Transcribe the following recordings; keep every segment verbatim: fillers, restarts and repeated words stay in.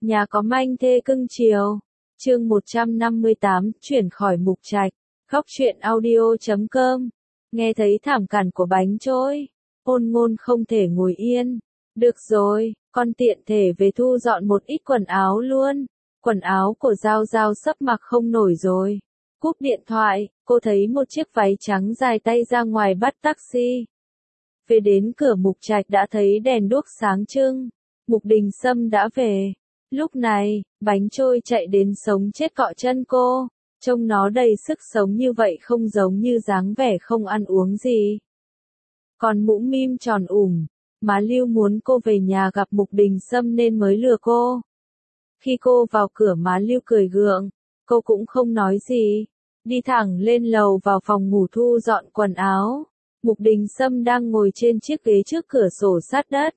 Nhà có manh thê cưng chiều. Chương một trăm năm mươi tám, chuyển khỏi mục trạch. Góc truyện audio chấm com. Nghe thấy thảm cản của bánh trôi, Ôn Ngôn không thể ngồi yên. Được rồi, con tiện thể về thu dọn một ít quần áo luôn. Quần áo của Giao Giao sắp mặc không nổi rồi. Cúp điện thoại, cô thấy một chiếc váy trắng dài tay ra ngoài bắt taxi. Về đến cửa mục trạch đã thấy đèn đuốc sáng trưng. Mục Đình Sâm đã về. Lúc này, bánh trôi chạy đến sống chết cọ chân cô. Trông nó đầy sức sống như vậy không giống như dáng vẻ không ăn uống gì. Còn Mũ Mim tròn ủng, má Lưu muốn cô về nhà gặp Mục Đình Sâm nên mới lừa cô. Khi cô vào cửa má Lưu cười gượng, cô cũng không nói gì. Đi thẳng lên lầu vào phòng ngủ thu dọn quần áo. Mục Đình Sâm đang ngồi trên chiếc ghế trước cửa sổ sát đất.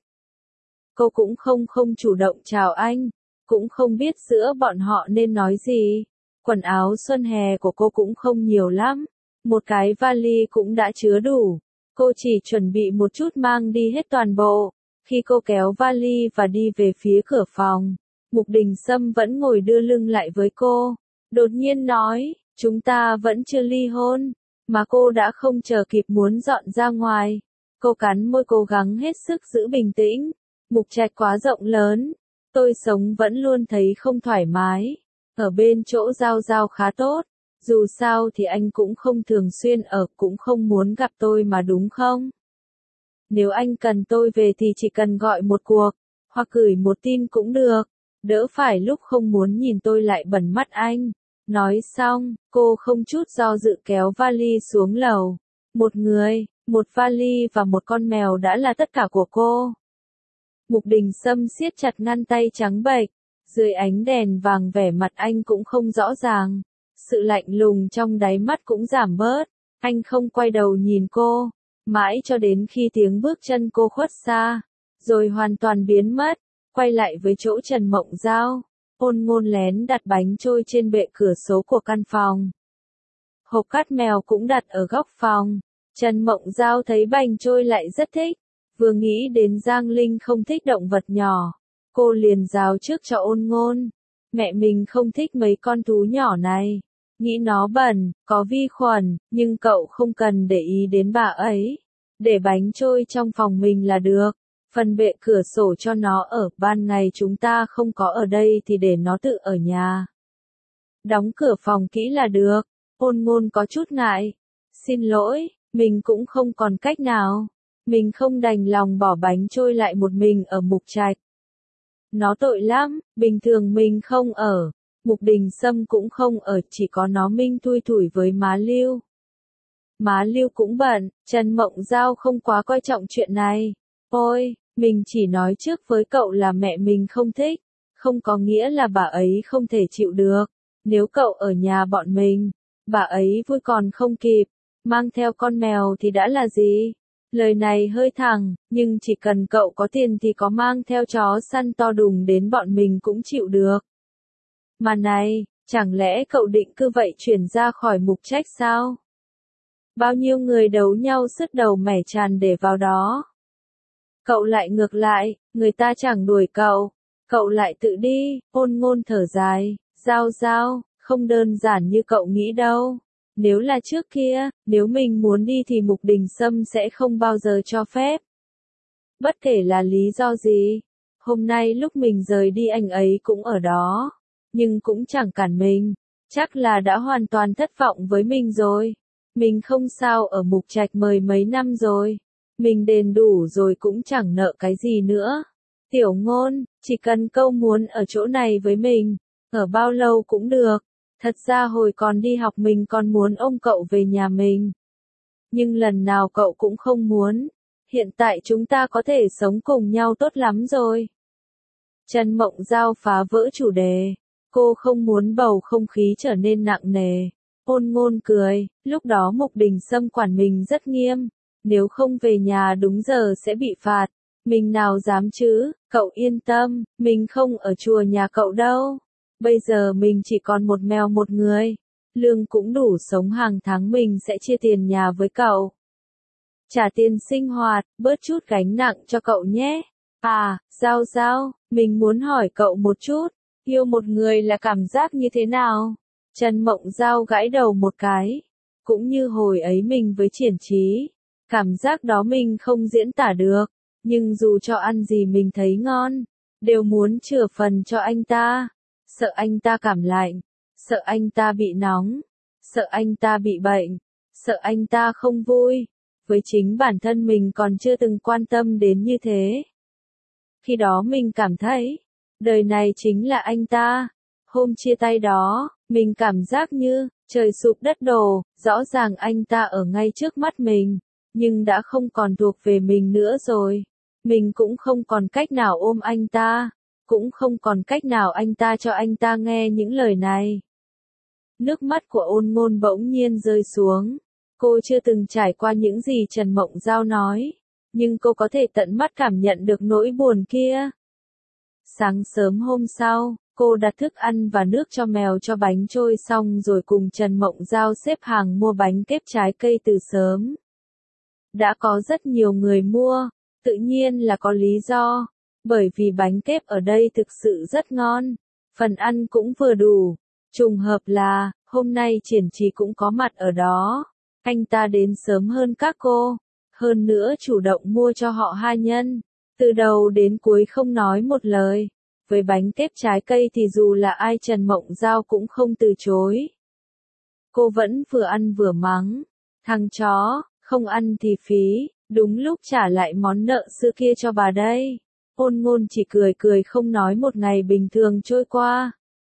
Cô cũng không không chủ động chào anh, cũng không biết giữa bọn họ nên nói gì. Quần áo xuân hè của cô cũng không nhiều lắm, một cái vali cũng đã chứa đủ. Cô chỉ chuẩn bị một chút mang đi hết toàn bộ. Khi cô kéo vali và đi về phía cửa phòng, Mục Đình Sâm vẫn ngồi đưa lưng lại với cô. Đột nhiên nói, chúng ta vẫn chưa ly hôn, mà cô đã không chờ kịp muốn dọn ra ngoài. Cô cắn môi cố gắng hết sức giữ bình tĩnh. Mục trạch quá rộng lớn, tôi sống vẫn luôn thấy không thoải mái. Ở bên chỗ Giao Giao khá tốt, dù sao thì anh cũng không thường xuyên ở, cũng không muốn gặp tôi mà đúng không? Nếu anh cần tôi về thì chỉ cần gọi một cuộc, hoặc gửi một tin cũng được, đỡ phải lúc không muốn nhìn tôi lại bẩn mắt anh. Nói xong, cô không chút do dự kéo vali xuống lầu. Một người, một vali và một con mèo đã là tất cả của cô. Mục Đình Sâm siết chặt ngăn tay trắng bệch, dưới ánh đèn vàng vẻ mặt anh cũng không rõ ràng, sự lạnh lùng trong đáy mắt cũng giảm bớt, anh không quay đầu nhìn cô, mãi cho đến khi tiếng bước chân cô khuất xa, rồi hoàn toàn biến mất, quay lại với chỗ Trần Mộng Giao. Ôn Ngôn lén đặt bánh trôi trên bệ cửa sổ của căn phòng. Hộp cát mèo cũng đặt ở góc phòng. Trần Mộng Giao thấy bánh trôi lại rất thích. Vừa nghĩ đến Giang Linh không thích động vật nhỏ, cô liền rào trước cho Ôn Ngôn. Mẹ mình không thích mấy con thú nhỏ này. Nghĩ nó bẩn, có vi khuẩn, nhưng cậu không cần để ý đến bà ấy. Để bánh trôi trong phòng mình là được. Phần bệ cửa sổ cho nó ở, ban ngày chúng ta không có ở đây thì để nó tự ở nhà. Đóng cửa phòng kỹ là được. Ôn Ngôn có chút ngại. Xin lỗi, mình cũng không còn cách nào. Mình không đành lòng bỏ bánh trôi lại một mình ở mục trạch. Nó tội lắm, bình thường mình không ở. Mục Đình Sâm cũng không ở, chỉ có nó minh thui thủi với má Lưu. Má Lưu cũng bận, Trần Mộng Giao không quá coi trọng chuyện này. Ôi, mình chỉ nói trước với cậu là mẹ mình không thích, không có nghĩa là bà ấy không thể chịu được. Nếu cậu ở nhà bọn mình, bà ấy vui còn không kịp, mang theo con mèo thì đã là gì? Lời này hơi thẳng, nhưng chỉ cần cậu có tiền thì có mang theo chó săn to đùng đến bọn mình cũng chịu được. Mà này, chẳng lẽ cậu định cứ vậy chuyển ra khỏi mục trách sao? Bao nhiêu người đấu nhau sứt đầu mẻ tràn để vào đó. Cậu lại ngược lại, người ta chẳng đuổi cậu, cậu lại tự đi. Ôn Ngôn thở dài, Giao Giao, không đơn giản như cậu nghĩ đâu. Nếu là trước kia, nếu mình muốn đi thì Mục Đình Sâm sẽ không bao giờ cho phép. Bất kể là lý do gì, hôm nay lúc mình rời đi anh ấy cũng ở đó, nhưng cũng chẳng cản mình, chắc là đã hoàn toàn thất vọng với mình rồi. Mình không sao ở mục trạch mười mấy năm rồi, mình đền đủ rồi cũng chẳng nợ cái gì nữa. Tiểu Ngôn, chỉ cần câu muốn ở chỗ này với mình, ở bao lâu cũng được. Thật ra hồi còn đi học mình còn muốn ôm cậu về nhà mình. Nhưng lần nào cậu cũng không muốn. Hiện tại chúng ta có thể sống cùng nhau tốt lắm rồi. Trần Mộng Giao phá vỡ chủ đề. Cô không muốn bầu không khí trở nên nặng nề. Ôn Ngôn cười, lúc đó Mục Đình Sâm quản mình rất nghiêm. Nếu không về nhà đúng giờ sẽ bị phạt. Mình nào dám chứ, cậu yên tâm, mình không ở chùa nhà cậu đâu. Bây giờ mình chỉ còn một mèo một người. Lương cũng đủ sống, hàng tháng mình sẽ chia tiền nhà với cậu. Trả tiền sinh hoạt, bớt chút gánh nặng cho cậu nhé. À, Giao Giao, Mình muốn hỏi cậu một chút, yêu một người là cảm giác như thế nào? Trần Mộng Giao gãi đầu một cái. Cũng như hồi ấy mình với Triển Chí. Cảm giác đó mình không diễn tả được. Nhưng dù cho ăn gì mình thấy ngon, đều muốn chừa phần cho anh ta. Sợ anh ta cảm lạnh, sợ anh ta bị nóng, sợ anh ta bị bệnh, sợ anh ta không vui. Với chính bản thân mình còn chưa từng quan tâm đến như thế. Khi đó mình cảm thấy, đời này chính là anh ta. Hôm chia tay đó, mình cảm giác như, trời sụp đất đổ, rõ ràng anh ta ở ngay trước mắt mình, nhưng đã không còn thuộc về mình nữa rồi. Mình cũng không còn cách nào ôm anh ta, cũng không còn cách nào anh ta cho anh ta nghe những lời này. Nước mắt của Ôn Ngôn bỗng nhiên rơi xuống. Cô chưa từng trải qua những gì Trần Mộng Giao nói, nhưng cô có thể tận mắt cảm nhận được nỗi buồn kia. Sáng sớm hôm sau, cô đặt thức ăn và nước cho mèo cho bánh trôi xong rồi cùng Trần Mộng Giao xếp hàng mua bánh kếp trái cây từ sớm. Đã có rất nhiều người mua, tự nhiên là có lý do, bởi vì bánh kếp ở đây thực sự rất ngon, phần ăn cũng vừa đủ. Trùng hợp là, hôm nay Triển Chí cũng có mặt ở đó. Anh ta đến sớm hơn các cô, hơn nữa chủ động mua cho họ hai nhân, từ đầu đến cuối không nói một lời. Với bánh kếp trái cây thì dù là ai Trần Mộng Giao cũng không từ chối. Cô vẫn vừa ăn vừa mắng, thằng chó, không ăn thì phí, đúng lúc trả lại món nợ xưa kia cho bà đây. Ôn Ngôn chỉ cười cười không nói. Một ngày bình thường trôi qua.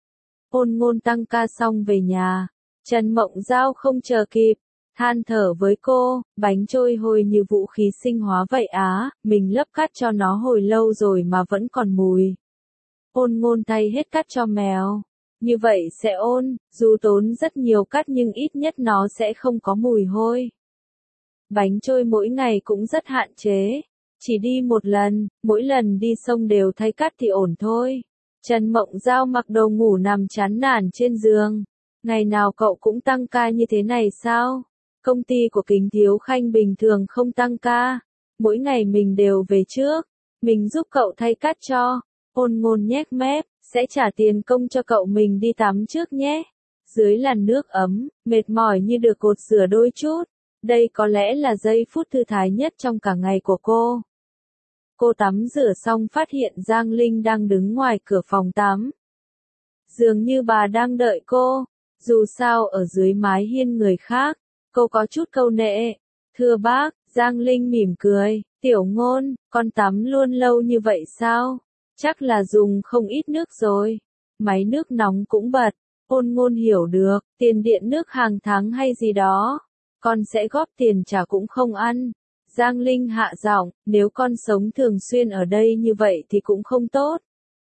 Ôn Ngôn tăng ca xong về nhà, Trần Mộng Giao không chờ kịp, than thở với cô, bánh trôi hôi như vũ khí sinh hóa vậy á, mình lấp cát cho nó hồi lâu rồi mà vẫn còn mùi. Ôn Ngôn thay hết cát cho mèo, như vậy sẽ ôn, dù tốn rất nhiều cát nhưng ít nhất nó sẽ không có mùi hôi. Bánh trôi mỗi ngày cũng rất hạn chế, chỉ đi một lần, mỗi lần đi sông đều thay cát thì ổn thôi. Trần Mộng Giao mặc đồ ngủ nằm chán nản trên giường. Ngày nào cậu cũng tăng ca như thế này sao? Công ty của Kính Thiếu Khanh bình thường không tăng ca. Mỗi ngày mình đều về trước. Mình giúp cậu thay cát cho. Ôn Ngôn nhếch mép, sẽ trả tiền công cho cậu, mình đi tắm trước nhé. Dưới làn nước ấm, mệt mỏi như được cột rửa đôi chút. Đây có lẽ là giây phút thư thái nhất trong cả ngày của cô. Cô tắm rửa xong phát hiện Giang Linh đang đứng ngoài cửa phòng tắm. Dường như bà đang đợi cô, dù sao ở dưới mái hiên người khác, cô có chút câu nệ. Thưa bác, Giang Linh mỉm cười, Tiểu Ngôn, con tắm luôn lâu như vậy sao? Chắc là dùng không ít nước rồi. Máy nước nóng cũng bật. Ôn Ngôn hiểu được, tiền điện nước hàng tháng hay gì đó. Con sẽ góp tiền trả cũng không ăn. Giang Linh hạ giọng, nếu con sống thường xuyên ở đây như vậy thì cũng không tốt.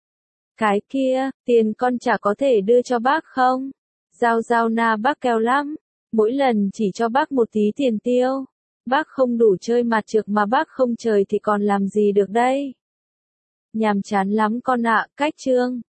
Cái kia, tiền con chả có thể đưa cho bác không? Giao Giao na bác keo lắm, mỗi lần chỉ cho bác một tí tiền tiêu. Bác không đủ chơi mặt trược mà bác không chơi thì còn làm gì được đây? Nhàm chán lắm con ạ, cách chương.